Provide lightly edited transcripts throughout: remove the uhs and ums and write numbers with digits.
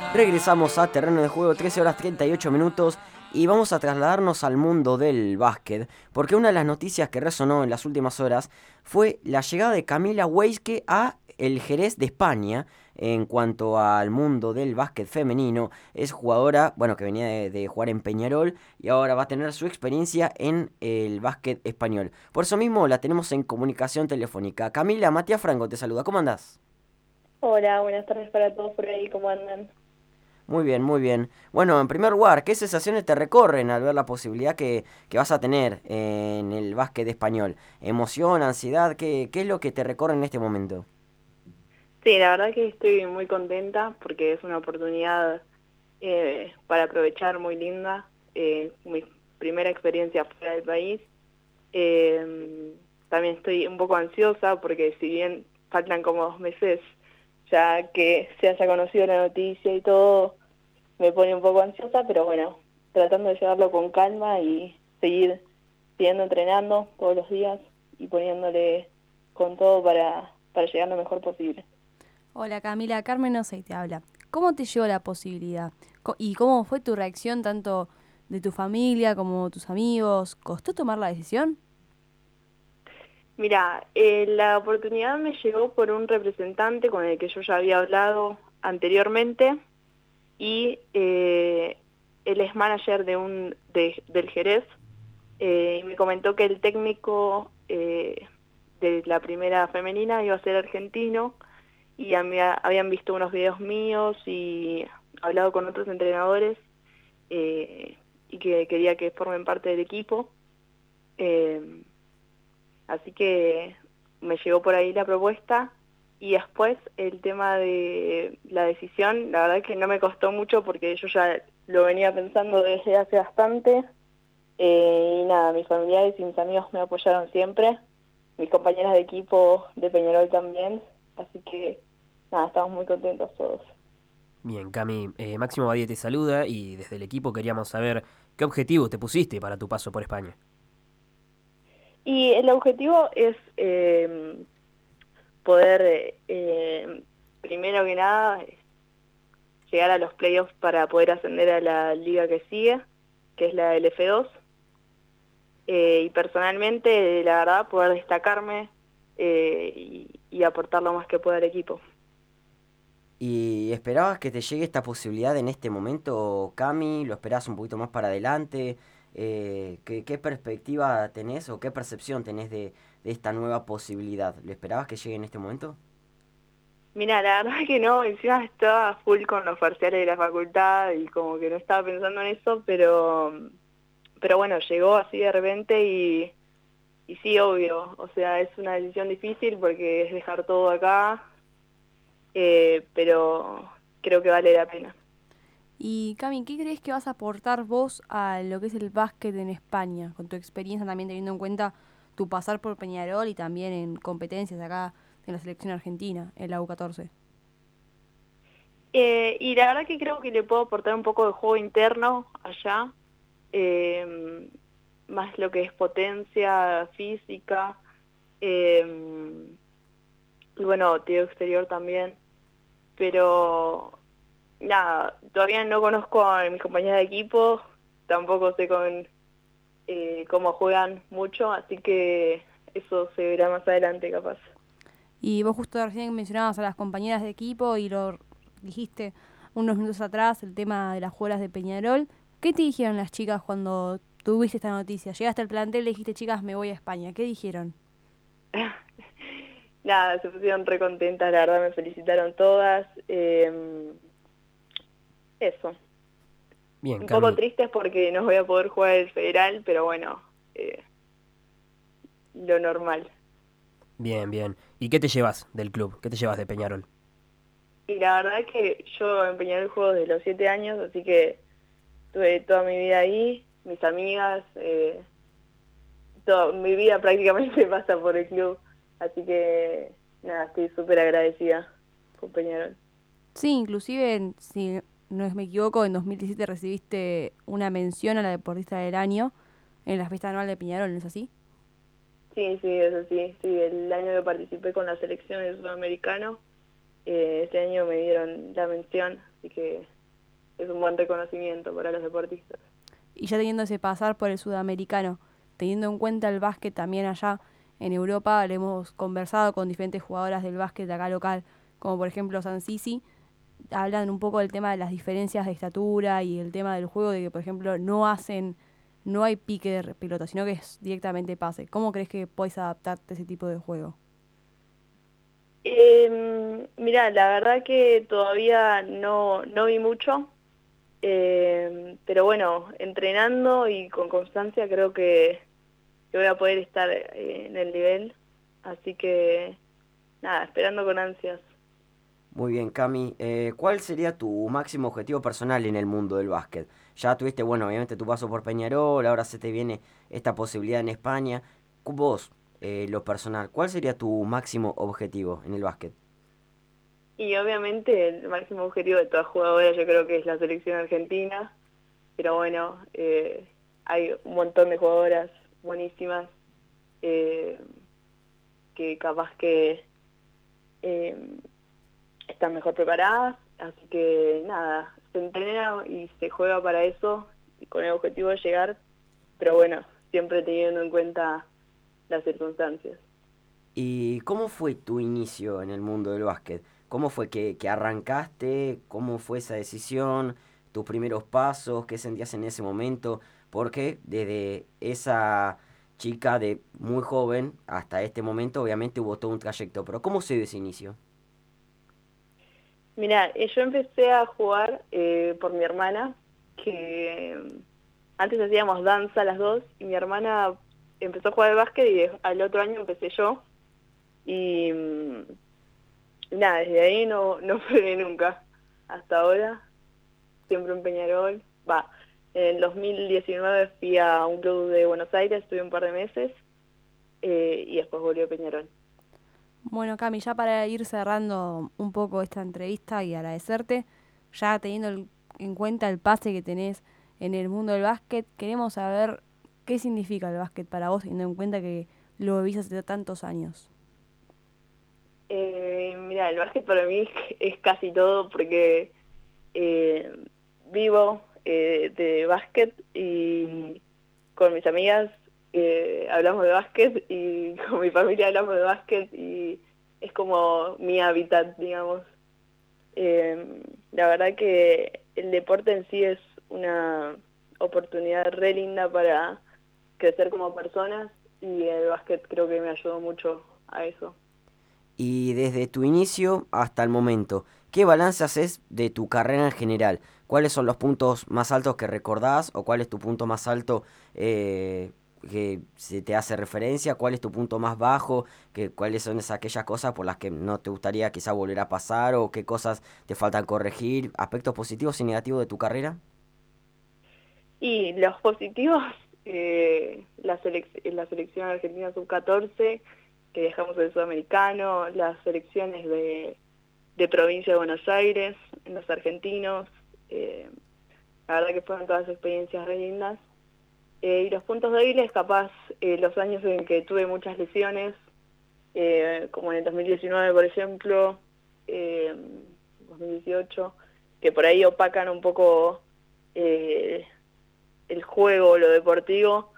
Regresamos a Terreno de Juego, 13 horas 38 minutos, y vamos a trasladarnos al mundo del básquet, porque una de las noticias que resonó en las últimas horas fue la llegada de Camila Weiske a el Jerez de España. En cuanto al mundo del básquet femenino, es jugadora, bueno, que venía de jugar en Peñarol y ahora va a tener su experiencia en el básquet español. Por eso mismo la tenemos en comunicación telefónica. Camila, Matías Franco te saluda, ¿cómo andás? Hola, buenas tardes para todos por ahí, ¿cómo andan? Muy bien, muy bien. Bueno, en primer lugar, ¿qué sensaciones te recorren al ver la posibilidad que vas a tener en el básquet español? ¿Emoción, ansiedad? ¿Qué es lo que te recorre en este momento? Sí, la verdad que estoy muy contenta porque es una oportunidad para aprovechar muy linda, mi primera experiencia fuera del país. También estoy un poco ansiosa porque si bien faltan como 2 meses ya que se haya conocido la noticia y todo, me pone un poco ansiosa, pero bueno, tratando de llevarlo con calma y siguiendo entrenando todos los días y poniéndole con todo para llegar lo mejor posible. Hola Camila, Carmen Osei te habla. ¿Cómo te llegó la posibilidad? ¿Y cómo fue tu reacción tanto de tu familia como tus amigos? ¿Costó tomar la decisión? Mira, la oportunidad me llegó por un representante con el que yo ya había hablado anteriormente y él es manager del Jerez y me comentó que el técnico de la primera femenina iba a ser argentino y habían visto unos videos míos y hablado con otros entrenadores eh, y que quería que formen parte del equipo. Eh, Así que me llegó por ahí la propuesta y después el tema de la decisión, la verdad que no me costó mucho porque yo ya lo venía pensando desde hace bastante. Y nada, mis familiares y mis amigos me apoyaron siempre, mis compañeras de equipo de Peñarol también, así que nada, estamos muy contentos todos. Bien, Cami, Máximo Badía te saluda y desde el equipo queríamos saber qué objetivos te pusiste para tu paso por España. Y el objetivo es poder, primero que nada, llegar a los playoffs para poder ascender a la liga que sigue, que es la LF2. Y personalmente, la verdad, poder destacarme y aportar lo más que pueda al equipo. ¿Y esperabas que te llegue esta posibilidad en este momento, Cami? ¿Lo esperabas un poquito más para adelante? ¿Qué perspectiva tenés o qué percepción tenés de esta nueva posibilidad? ¿Lo esperabas que llegue en este momento? Mira, la verdad que no, encima estaba full con los parciales de la facultad y como que no estaba pensando en eso, pero bueno, llegó así de repente y sí, obvio, o sea, es una decisión difícil porque es dejar todo acá, pero creo que vale la pena. Y Cami, ¿qué crees que vas a aportar vos a lo que es el básquet en España? Con tu experiencia también teniendo en cuenta tu pasar por Peñarol y también en competencias acá en la selección argentina, en la U14. Y la verdad que creo que le puedo aportar un poco de juego interno allá, eh, más lo que es potencia física, eh, y bueno, tiro exterior también, pero nada, todavía no conozco a mis compañeras de equipo, tampoco sé cómo juegan mucho, así que eso se verá más adelante capaz. Y vos justo recién mencionabas a las compañeras de equipo y lo dijiste unos minutos atrás, el tema de las jugadoras de Peñarol. ¿Qué te dijeron las chicas cuando tuviste esta noticia? Llegaste al plantel y le dijiste, chicas, me voy a España. ¿Qué dijeron? Nada, se pusieron re contentas, la verdad me felicitaron todas. Eso. Bien, Un poco Cami, tristes porque no voy a poder jugar el federal, pero bueno, eh, lo normal. bien, bien. ¿Y qué te llevas del club? ¿Qué te llevas de Peñarol? Y la verdad es que yo empeñé el juego desde los 7 años, así que tuve toda mi vida ahí, mis amigas, mi vida prácticamente pasa por el club, así que nada, estoy súper agradecida con Peñarol. Sí, inclusive, si no me equivoco, en 2017 recibiste una mención a la deportista del año en la fiesta anual de Peñarol, ¿no es así? Sí, sí, eso sí, sí, el año que participé con la selección del sudamericano, este año me dieron la mención, así que es un buen reconocimiento para los deportistas. Y ya teniendo ese pasar por el sudamericano, teniendo en cuenta el básquet también allá en Europa, le hemos conversado con diferentes jugadoras del básquet de acá local, como por ejemplo San Sisi, hablan un poco del tema de las diferencias de estatura y el tema del juego, de que por ejemplo no hay pique de pelota, sino que es directamente pase. ¿Cómo crees que puedes adaptarte a ese tipo de juego? Mira, la verdad que todavía no vi mucho, pero bueno, entrenando y con constancia creo que voy a poder estar en el nivel, así que nada, esperando con ansias. Muy bien, Cami. ¿Cuál sería tu máximo objetivo personal en el mundo del básquet? Ya tuviste, bueno, obviamente tu paso por Peñarol, ahora se te viene esta posibilidad en España. Vos, lo personal, ¿cuál sería tu máximo objetivo en el básquet? Y obviamente el máximo objetivo de toda jugadora yo creo que es la selección argentina, pero bueno, hay un montón de jugadoras buenísimas eh, que capaz que eh, están mejor preparadas, así que nada, se entrena y se juega para eso, y con el objetivo de llegar, pero bueno, siempre teniendo en cuenta las circunstancias. ¿Y cómo fue tu inicio en el mundo del básquet? ¿Cómo fue que arrancaste? ¿Cómo fue esa decisión? ¿Tus primeros pasos? ¿Qué sentías en ese momento? Porque desde esa chica de muy joven hasta este momento obviamente hubo todo un trayecto, pero ¿cómo se dio ese inicio? Mira, yo empecé a jugar por mi hermana, que antes hacíamos danza las dos, y mi hermana empezó a jugar al básquet y al otro año empecé yo. Y nada, desde ahí no frené nunca. Hasta ahora, siempre en Peñarol. Va, en el 2019 fui a un club de Buenos Aires, estuve un par de meses, y después volví a Peñarol. Bueno, Cami, ya para ir cerrando un poco esta entrevista y agradecerte, ya teniendo en cuenta el pase que tenés en el mundo del básquet, queremos saber qué significa el básquet para vos, teniendo en cuenta que lo vivís hace tantos años. Mira, el básquet para mí es casi todo porque eh, vivo de básquet y con mis amigas hablamos de básquet y con mi familia hablamos de básquet y es como mi hábitat, digamos. La verdad que el deporte en sí es una oportunidad re linda para crecer como personas y el básquet creo que me ayudó mucho a eso. Y desde tu inicio hasta el momento, ¿qué balance haces de tu carrera en general? ¿Cuáles son los puntos más altos que recordás o cuál es tu punto más alto que se te hace referencia? ¿Cuál es tu punto más bajo? ¿Cuáles son aquellas cosas por las que no te gustaría quizá volver a pasar o qué cosas te faltan corregir? ¿Aspectos positivos y negativos de tu carrera? Y los positivos, la selección argentina sub-14, que dejamos el sudamericano, las selecciones de provincia de Buenos Aires, los argentinos, la verdad que fueron todas experiencias re lindas. Y los puntos débiles, capaz los años en que tuve muchas lesiones, como en el 2019 por ejemplo, 2018, que por ahí opacan un poco el juego, lo deportivo,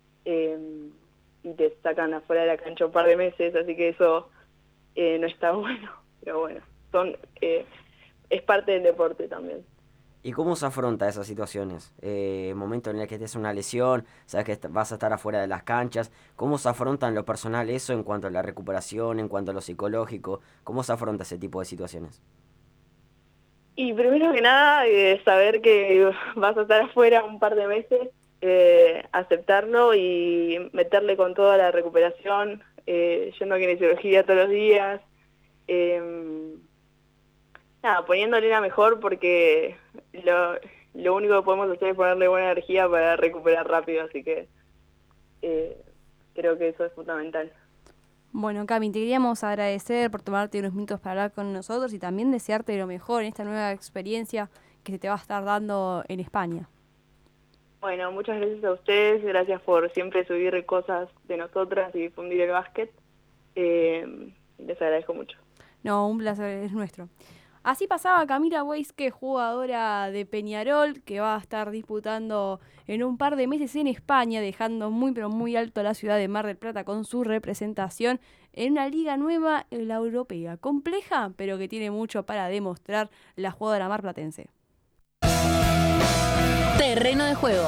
y te sacan afuera de la cancha un par de meses, así que eso no está bueno, pero bueno, es parte del deporte también. ¿Y cómo se afronta esas situaciones? Momento en el que tienes una lesión, sabes que vas a estar afuera de las canchas. ¿Cómo se afronta en lo personal eso en cuanto a la recuperación, en cuanto a lo psicológico? ¿Cómo se afronta ese tipo de situaciones? Y primero que nada, saber que vas a estar afuera un par de meses, aceptarlo y meterle con toda la recuperación, yendo a kinesiología todos los días, eh, nada, poniéndole la mejor porque lo único que podemos hacer es ponerle buena energía para recuperar rápido, así que eh, creo que eso es fundamental. Bueno, Cami, te queríamos agradecer por tomarte unos minutos para hablar con nosotros y también desearte lo mejor en esta nueva experiencia que se te va a estar dando en España. Bueno, muchas gracias a ustedes, gracias por siempre subir cosas de nosotras y difundir el básquet. Les agradezco mucho. No, un placer es nuestro. Así pasaba Camila Weisque, jugadora de Peñarol, que va a estar disputando en un par de meses en España, dejando muy pero muy alto a la ciudad de Mar del Plata con su representación en una liga nueva, la europea. Compleja, pero que tiene mucho para demostrar la jugadora marplatense. Terreno de juego.